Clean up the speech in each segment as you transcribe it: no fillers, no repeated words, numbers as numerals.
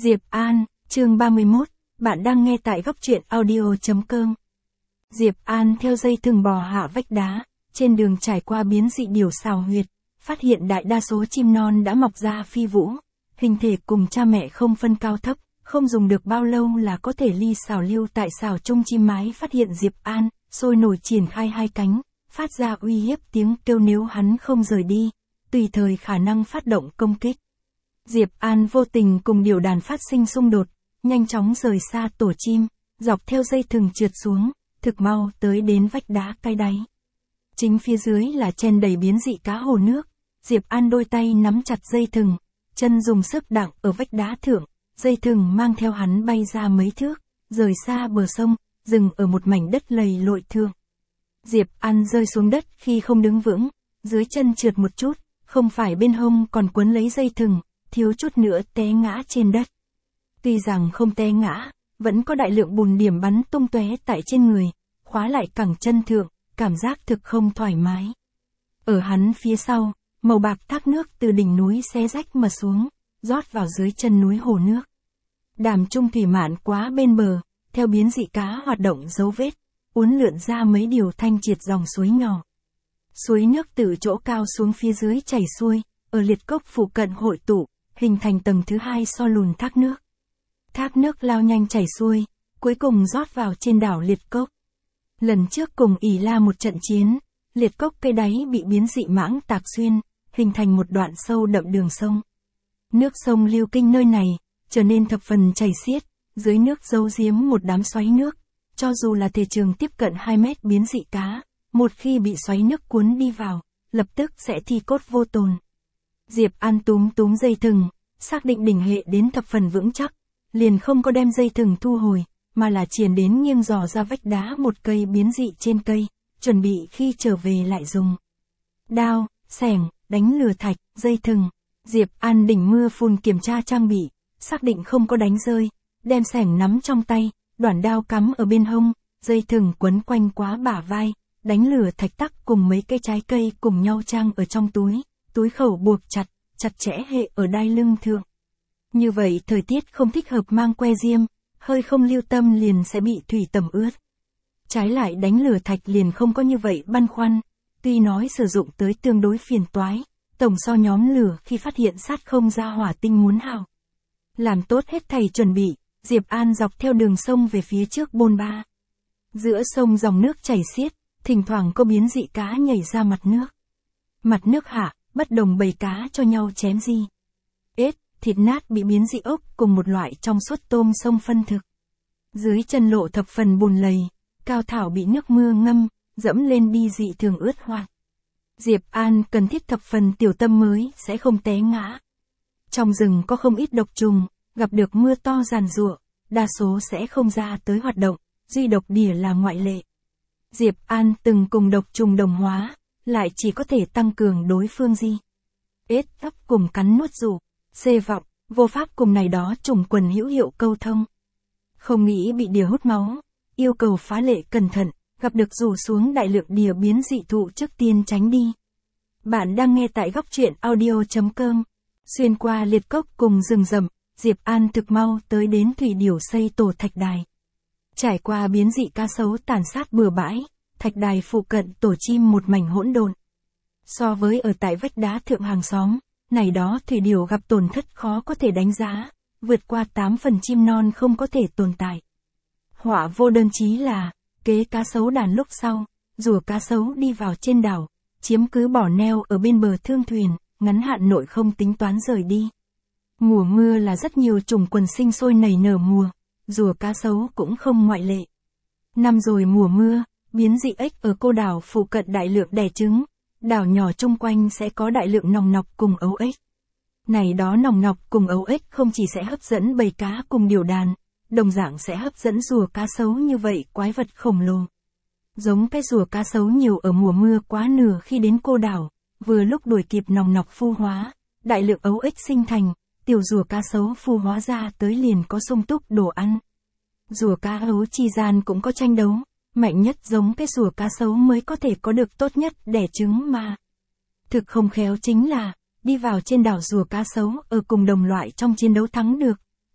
Diệp An, chương 31, bạn đang nghe tại góc truyện audio.com. Diệp An theo dây thừng bò hạ vách đá, trên đường trải qua biến dị điểu xào huyệt, phát hiện đại đa số chim non đã mọc ra phi vũ, hình thể cùng cha mẹ không phân cao thấp, không dùng được bao lâu là có thể ly xào lưu tại xào chung chim mái phát hiện Diệp An, sôi nổi triển khai hai cánh, phát ra uy hiếp tiếng kêu nếu hắn không rời đi, tùy thời khả năng phát động công kích. Diệp An vô tình cùng điểu đàn phát sinh xung đột, nhanh chóng rời xa tổ chim, dọc theo dây thừng trượt xuống, thực mau tới đến vách đá cay đáy. Chính phía dưới là chen đầy biến dị cá hồ nước, Diệp An đôi tay nắm chặt dây thừng, chân dùng sức đặng ở vách đá thượng, dây thừng mang theo hắn bay ra mấy thước, rời xa bờ sông, dừng ở một mảnh đất lầy lội thượng. Diệp An rơi xuống đất khi không đứng vững, dưới chân trượt một chút, không phải bên hông còn quấn lấy dây thừng, thiếu chút nữa té ngã trên đất. Tuy rằng không té ngã, vẫn có đại lượng bùn điểm bắn tung tóe tại trên người, khóa lại cẳng chân thượng, cảm giác thực không thoải mái. Ở hắn phía sau, màu bạc thác nước từ đỉnh núi xé rách mà xuống, rót vào dưới chân núi hồ nước. Đàm trung thủy mạn quá bên bờ, theo biến dị cá hoạt động dấu vết, uốn lượn ra mấy điều thanh triệt dòng suối nhỏ. Suối nước từ chỗ cao xuống phía dưới chảy xuôi, ở liệt cốc phụ cận hội tụ, hình thành tầng thứ hai so lùn thác nước. Thác nước lao nhanh chảy xuôi, cuối cùng rót vào trên đảo liệt cốc. Lần trước cùng ỉ la một trận chiến, liệt cốc cây đáy bị biến dị mãng tạc xuyên, hình thành một đoạn sâu đậm đường sông. Nước sông lưu kinh nơi này, trở nên thập phần chảy xiết, dưới nước giấu giếm một đám xoáy nước. Cho dù là thể trường tiếp cận 2 mét biến dị cá, một khi bị xoáy nước cuốn đi vào, lập tức sẽ thi cốt vô tồn. Diệp An túm dây thừng, xác định đỉnh hệ đến thập phần vững chắc, liền không có đem dây thừng thu hồi, mà là triển đến nghiêng dò ra vách đá một cây biến dị trên cây, chuẩn bị khi trở về lại dùng. Đao, xẻng, đánh lừa thạch, dây thừng. Diệp An đỉnh mưa phùn kiểm tra trang bị, xác định không có đánh rơi, đem xẻng nắm trong tay, đoạn đao cắm ở bên hông, dây thừng quấn quanh quá bả vai, đánh lửa thạch tắc cùng mấy cây trái cây cùng nhau trang ở trong túi khẩu buộc chặt chẽ hệ ở đai lưng thượng. Như vậy thời tiết không thích hợp mang que diêm, hơi không lưu tâm liền sẽ bị thủy tẩm ướt. Trái lại đánh lửa thạch liền không có như vậy băn khoăn, tuy nói sử dụng tới tương đối phiền toái, tổng so nhóm lửa khi phát hiện sát không ra hỏa tinh muốn hào. Làm tốt hết thầy chuẩn bị, Diệp An dọc theo đường sông về phía trước bôn ba. Giữa sông dòng nước chảy xiết, thỉnh thoảng có biến dị cá nhảy ra mặt nước. Mặt nước hạ, bất đồng bầy cá cho nhau chém di. Ếch, thịt nát bị biến dị ốc cùng một loại trong suốt tôm sông phân thực. Dưới chân lộ thập phần bùn lầy, cao thảo bị nước mưa ngâm, dẫm lên đi dị thường ướt hoạt. Diệp An cần thiết thập phần tiểu tâm mới sẽ không té ngã. Trong rừng có không ít độc trùng, gặp được mưa to giàn giụa, đa số sẽ không ra tới hoạt động, duy độc đỉa là ngoại lệ. Diệp An từng cùng độc trùng đồng hóa, lại chỉ có thể tăng cường đối phương di. Ếch thấp cùng cắn nuốt rủ, xê vọng, vô pháp cùng này đó trùng quần hữu hiệu câu thông. Không nghĩ bị đỉa hút máu, yêu cầu phá lệ cẩn thận, gặp được rủ xuống đại lượng đỉa biến dị thụ trước tiên tránh đi. Bạn đang nghe tại góc truyện audio.com. Xuyên qua liệt cốc cùng rừng rậm, Diệp An thực mau tới đến thủy điểu xây tổ thạch đài. Trải qua biến dị cá sấu tàn sát bừa bãi, thạch đài phụ cận tổ chim một mảnh hỗn độn. So với ở tại vách đá thượng hàng xóm, này đó thủy điểu gặp tổn thất khó có thể đánh giá, vượt qua 8 phần chim non không có thể tồn tại. Họa vô đơn chí là, kế cá sấu đàn lúc sau, rùa cá sấu đi vào trên đảo, chiếm cứ bỏ neo ở bên bờ thương thuyền, ngắn hạn nội không tính toán rời đi. Mùa mưa là rất nhiều trùng quần sinh sôi nảy nở mùa, rùa cá sấu cũng không ngoại lệ. Năm rồi mùa mưa, biến dị ếch ở cô đảo phụ cận đại lượng đẻ trứng, đảo nhỏ chung quanh sẽ có đại lượng nòng nọc cùng ấu ếch. Này đó nòng nọc cùng ấu ếch không chỉ sẽ hấp dẫn bầy cá cùng điểu đàn, đồng dạng sẽ hấp dẫn rùa cá sấu như vậy quái vật khổng lồ. Giống cái rùa cá sấu nhiều ở mùa mưa quá nửa khi đến cô đảo, vừa lúc đuổi kịp nòng nọc phu hóa, đại lượng ấu ếch sinh thành, tiểu rùa cá sấu phu hóa ra tới liền có sung túc đồ ăn. Rùa cá ấu chi gian cũng có tranh đấu, mạnh nhất giống cái rùa cá sấu mới có thể có được tốt nhất đẻ trứng mà. Thực không khéo chính là, đi vào trên đảo rùa cá sấu ở cùng đồng loại trong chiến đấu thắng được,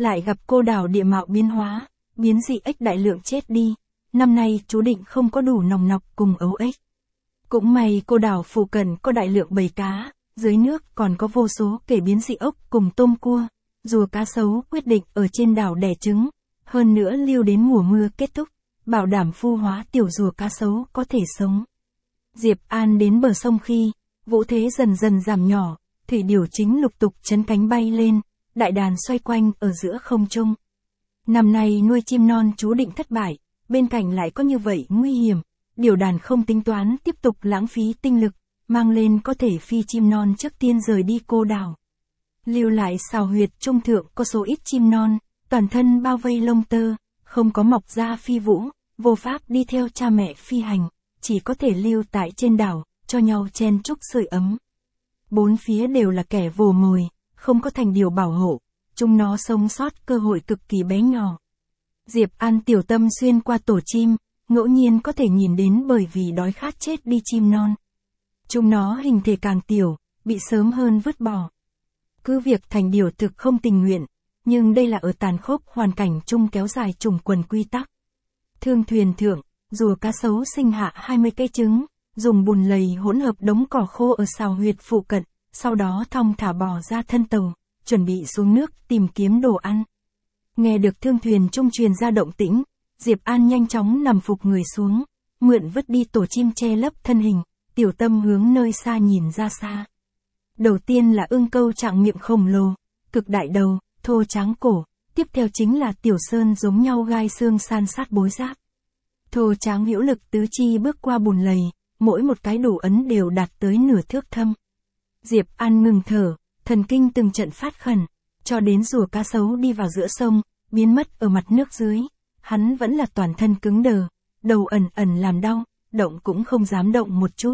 lại gặp cô đảo địa mạo biến hóa, biến dị ếch đại lượng chết đi. Năm nay chú định không có đủ nòng nọc cùng ấu ếch. Cũng may cô đảo phụ cận có đại lượng bầy cá, dưới nước còn có vô số kể biến dị ốc cùng tôm cua. Rùa cá sấu quyết định ở trên đảo đẻ trứng, hơn nữa lưu đến mùa mưa kết thúc, bảo đảm phu hóa tiểu rùa cá sấu có thể sống. Diệp An đến bờ sông khi, vũ thế dần dần giảm nhỏ, thủy điểu chính lục tục chấn cánh bay lên, đại đàn xoay quanh ở giữa không trung. Năm nay nuôi chim non chú định thất bại, bên cạnh lại có như vậy nguy hiểm, điểu đàn không tính toán tiếp tục lãng phí tinh lực, mang lên có thể phi chim non trước tiên rời đi cô đảo. Lưu lại xào huyệt trung thượng có số ít chim non, toàn thân bao vây lông tơ, không có mọc ra phi vũ, vô pháp đi theo cha mẹ phi hành, chỉ có thể lưu tại trên đảo, cho nhau chen chúc sưởi ấm. Bốn phía đều là kẻ vồ mồi, không có thành điều bảo hộ, chúng nó sống sót cơ hội cực kỳ bé nhỏ. Diệp An tiểu tâm xuyên qua tổ chim, ngẫu nhiên có thể nhìn đến bởi vì đói khát chết đi chim non. Chúng nó hình thể càng tiểu, bị sớm hơn vứt bỏ. Cứ việc thành điều thực không tình nguyện, nhưng đây là ở tàn khốc hoàn cảnh chung kéo dài trùng quần quy tắc. Thương thuyền thượng, rùa cá sấu sinh hạ 20 cây trứng, dùng bùn lầy hỗn hợp đống cỏ khô ở xào huyệt phụ cận, sau đó thong thả bò ra thân tàu, chuẩn bị xuống nước tìm kiếm đồ ăn. Nghe được thương thuyền trung truyền ra động tĩnh, Diệp An nhanh chóng nằm phục người xuống, mượn vứt đi tổ chim che lấp thân hình, tiểu tâm hướng nơi xa nhìn ra xa. Đầu tiên là ương câu trạng miệng khổng lồ, cực đại đầu, thô tráng cổ, tiếp theo chính là tiểu sơn giống nhau gai xương san sát bối giáp. Thô tráng hữu lực tứ chi bước qua bùn lầy, mỗi một cái đủ ấn đều đạt tới nửa thước thâm. Diệp An ngừng thở, thần kinh từng trận phát khẩn, cho đến rùa cá sấu đi vào giữa sông, biến mất ở mặt nước dưới, hắn vẫn là toàn thân cứng đờ, đầu ẩn ẩn làm đau, động cũng không dám động một chút.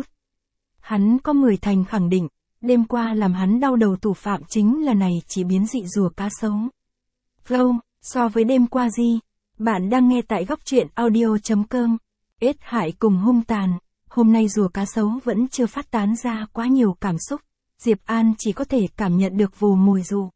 Hắn có 10 thành khẳng định, đêm qua làm hắn đau đầu thủ phạm chính là này chỉ biến dị rùa cá sấu. Flow, so với đêm qua gì? Bạn đang nghe tại góc truyện audio.com. Ết hại cùng hung tàn, hôm nay rùa cá sấu vẫn chưa phát tán ra quá nhiều cảm xúc, Diệp An chỉ có thể cảm nhận được vù mùi dù.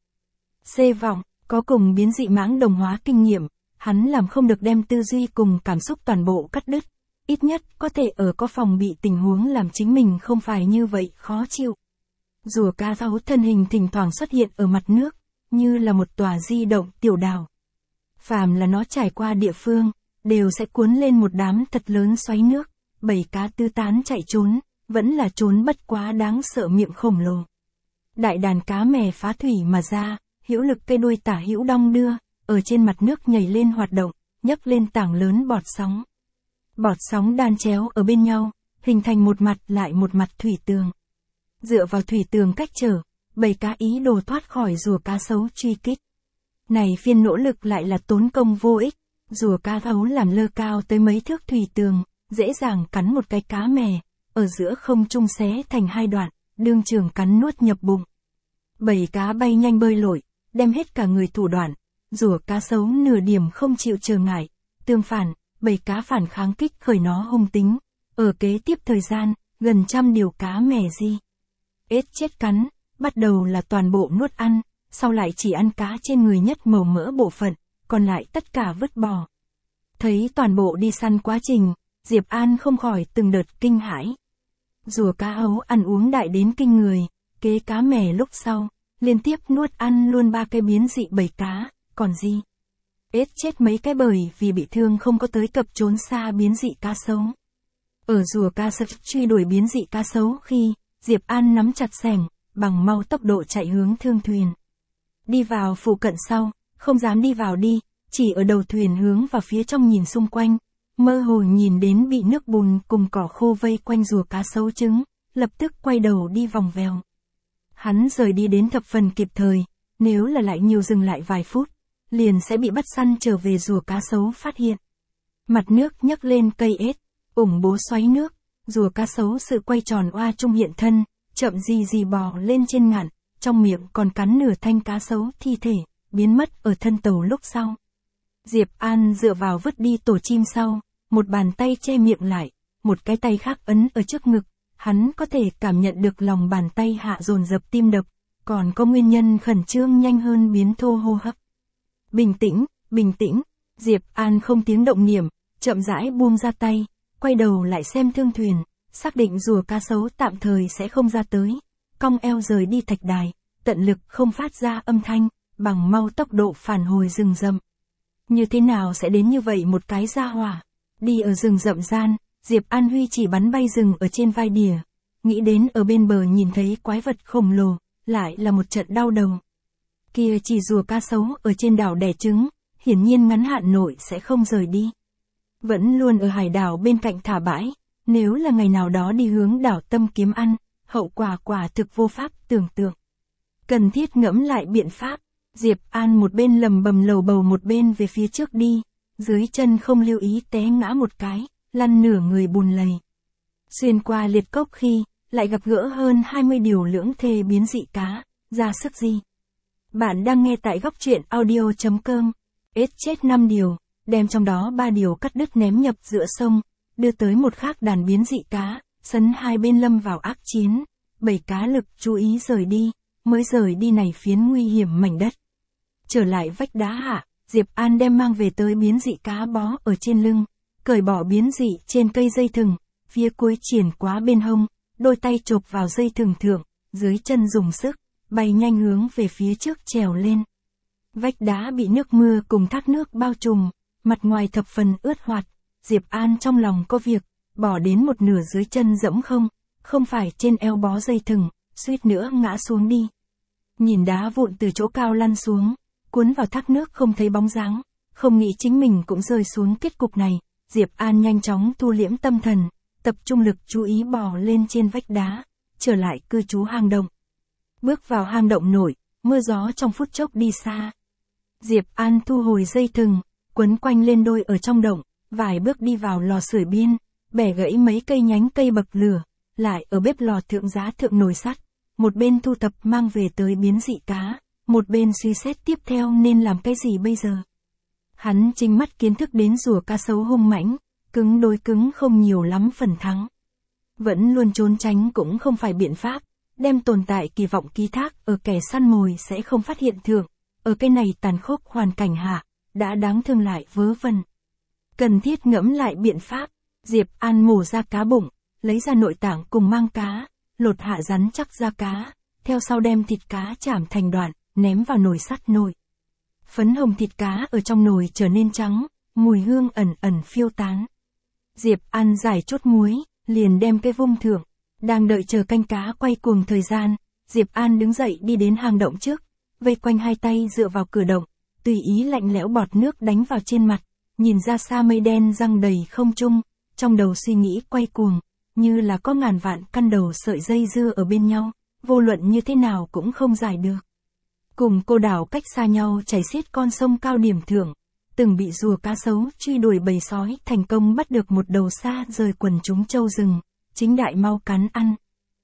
C vọng, có cùng biến dị mãng đồng hóa kinh nghiệm, hắn làm không được đem tư duy cùng cảm xúc toàn bộ cắt đứt, ít nhất có thể ở có phòng bị tình huống làm chính mình không phải như vậy khó chịu. Rùa cá sấu thân hình thỉnh thoảng xuất hiện ở mặt nước, như là một tòa di động tiểu đảo. Phàm là nó trải qua địa phương, đều sẽ cuốn lên một đám thật lớn xoáy nước, bầy cá tứ tán chạy trốn, vẫn là trốn bất quá đáng sợ miệng khổng lồ. Đại đàn cá mè phá thủy mà ra, hữu lực cây đuôi tả hữu đong đưa, ở trên mặt nước nhảy lên hoạt động, nhấc lên tảng lớn bọt sóng. Bọt sóng đan chéo ở bên nhau, hình thành một mặt lại một mặt thủy tường. Dựa vào thủy tường cách trở, bầy cá ý đồ thoát khỏi rùa cá sấu truy kích. Này phiên nỗ lực lại là tốn công vô ích, rùa cá sấu làm lơ cao tới mấy thước thủy tường, dễ dàng cắn một cái cá mè, ở giữa không trung xé thành hai đoạn, đương trường cắn nuốt nhập bụng. Bầy cá bay nhanh bơi lội, đem hết cả người thủ đoạn, rùa cá sấu nửa điểm không chịu trở ngại, tương phản, bầy cá phản kháng kích khởi nó hung tính, ở kế tiếp thời gian, gần 100 điều cá mè di. Ết chết cắn, bắt đầu là toàn bộ nuốt ăn, sau lại chỉ ăn cá trên người nhất màu mỡ bộ phận, còn lại tất cả vứt bỏ. Thấy toàn bộ đi săn quá trình, Diệp An không khỏi từng đợt kinh hãi. Rùa cá hấu ăn uống đại đến kinh người, kế cá mè lúc sau, liên tiếp nuốt ăn luôn 3 cái biến dị bầy cá, còn gì? Ết chết mấy cái bởi vì bị thương không có tới cập trốn xa biến dị cá sấu. Ở rùa cá sấu truy đuổi biến dị cá sấu khi, Diệp An nắm chặt xẻng, bằng mau tốc độ chạy hướng thương thuyền. Đi vào phụ cận sau, không dám đi vào đi, chỉ ở đầu thuyền hướng vào phía trong nhìn xung quanh, mơ hồ nhìn đến bị nước bùn cùng cỏ khô vây quanh rùa cá sấu trứng, lập tức quay đầu đi vòng vèo. Hắn rời đi đến thập phần kịp thời, nếu là lại nhiều dừng lại vài phút, liền sẽ bị bắt săn trở về rùa cá sấu phát hiện. Mặt nước nhấc lên cây ết, ủng bố xoáy nước, rùa cá sấu sự quay tròn oa trung hiện thân, chậm gì bò lên trên ngạn, trong miệng còn cắn nửa thanh cá sấu thi thể, biến mất ở thân tàu lúc sau. Diệp An dựa vào vứt đi tổ chim sau, một bàn tay che miệng lại, một cái tay khác ấn ở trước ngực, hắn có thể cảm nhận được lòng bàn tay hạ dồn dập tim đập, còn có nguyên nhân khẩn trương nhanh hơn biến thô hô hấp. Bình tĩnh, bình tĩnh. Diệp An không tiếng động niệm, chậm rãi buông ra tay, quay đầu lại xem thương thuyền, xác định rùa cá sấu tạm thời sẽ không ra tới. Cong eo rời đi thạch đài, tận lực không phát ra âm thanh, bằng mau tốc độ phản hồi rừng rậm. Như thế nào sẽ đến như vậy một cái gia hỏa? Đi ở rừng rậm gian, Diệp An Huy chỉ bắn bay rừng ở trên vai đỉa. Nghĩ đến ở bên bờ nhìn thấy quái vật khổng lồ, lại là một trận đau đầu. Kia chỉ rùa cá sấu ở trên đảo đẻ trứng, hiển nhiên ngắn hạn nội sẽ không rời đi. Vẫn luôn ở hải đảo bên cạnh thả bãi, nếu là ngày nào đó đi hướng đảo Tâm kiếm ăn, hậu quả quả thực vô pháp tưởng tượng. Cần thiết ngẫm lại biện pháp, Diệp An một bên lầm bầm lầu bầu một bên về phía trước đi, dưới chân không lưu ý té ngã một cái, lăn nửa người bùn lầy. Xuyên qua liệt cốc khi, lại gặp gỡ hơn 20 điều lưỡng thê biến dị cá, ra sức gì. Bạn đang nghe tại góc truyện audio.com, chết 5 điều, đem trong đó 3 điều cắt đứt ném nhập giữa sông, đưa tới một khác đàn biến dị cá, sấn hai bên lâm vào ác chiến, 7 cá lực chú ý rời đi, mới rời đi này phiến nguy hiểm mảnh đất. Trở lại vách đá hạ, Diệp An đem mang về tới biến dị cá bó ở trên lưng, cởi bỏ biến dị trên cây dây thừng, phía cuối triển quá bên hông, đôi tay chộp vào dây thừng thượng, dưới chân dùng sức, bay nhanh hướng về phía trước trèo lên. Vách đá bị nước mưa cùng thác nước bao trùm, mặt ngoài thập phần ướt hoạt, Diệp An trong lòng có việc, bỏ đến một nửa dưới chân dẫm không phải trên eo bó dây thừng, suýt nữa ngã xuống đi. Nhìn đá vụn từ chỗ cao lăn xuống, cuốn vào thác nước không thấy bóng dáng, không nghĩ chính mình cũng rơi xuống kết cục này, Diệp An nhanh chóng thu liễm tâm thần, tập trung lực chú ý bò lên trên vách đá, trở lại cư trú hang động. Bước vào hang động nổi, mưa gió trong phút chốc đi xa. Diệp An thu hồi dây thừng, quấn quanh lên đôi ở trong động, vài bước đi vào lò sưởi biên, bẻ gãy mấy cây nhánh cây bậc lửa, lại ở bếp lò thượng giá thượng nồi sắt, một bên thu thập mang về tới biến dị cá, một bên suy xét tiếp theo nên làm cái gì bây giờ. Hắn chính mắt kiến thức đến rùa cá sấu hung mãnh, cứng đối cứng không nhiều lắm phần thắng. Vẫn luôn trốn tránh cũng không phải biện pháp, đem tồn tại kỳ vọng ký thác ở kẻ săn mồi sẽ không phát hiện thượng, ở cái này tàn khốc hoàn cảnh hạ, đã đáng thương lại vớ vẩn. Cần thiết ngẫm lại biện pháp, Diệp An mổ ra cá bụng, lấy ra nội tạng cùng mang cá, lột hạ rắn chắc da cá, theo sau đem thịt cá chảm thành đoạn, ném vào nồi sắt nồi. Phấn hồng thịt cá ở trong nồi trở nên trắng, mùi hương ẩn ẩn phiêu tán. Diệp An giải chốt muối, liền đem cái vung thưởng, đang đợi chờ canh cá quay cuồng thời gian, Diệp An đứng dậy đi đến hang động trước, vây quanh hai tay dựa vào cửa động, tùy ý lạnh lẽo bọt nước đánh vào trên mặt, nhìn ra xa mây đen răng đầy không trung, trong đầu suy nghĩ quay cuồng, như là có ngàn vạn căn đầu sợi dây dưa ở bên nhau, vô luận như thế nào cũng không giải được. Cùng cô đảo cách xa nhau chảy xiết con sông cao điểm thượng, từng bị rùa cá sấu truy đuổi bầy sói thành công bắt được một đầu xa rời quần chúng châu rừng, chính đại mau cắn ăn.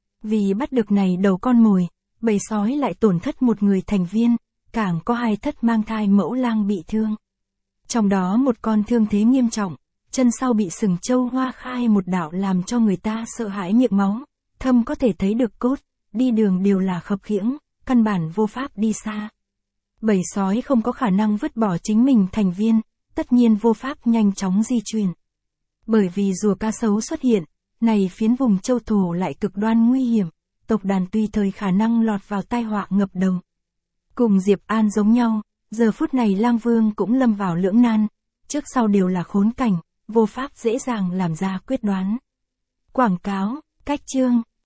Vì bắt được này đầu con mồi, bầy sói lại tổn thất một người thành viên, càng có 2 thất mang thai mẫu lang bị thương. Trong đó một con thương thế nghiêm trọng, chân sau bị sừng trâu hoa khai một đạo làm cho người ta sợ hãi miệng máu, thâm có thể thấy được cốt, đi đường đều là khập khiễng, căn bản vô pháp đi xa. Bầy sói không có khả năng vứt bỏ chính mình thành viên, tất nhiên vô pháp nhanh chóng di chuyển. Bởi vì rùa cá sấu xuất hiện, này phiến vùng châu thổ lại cực đoan nguy hiểm, tộc đàn tùy thời khả năng lọt vào tai họa ngập đầu. Cùng Diệp An giống nhau, giờ phút này Lang Vương cũng lâm vào lưỡng nan, trước sau đều là khốn cảnh, vô pháp dễ dàng làm ra quyết đoán. Quảng cáo, cách chương,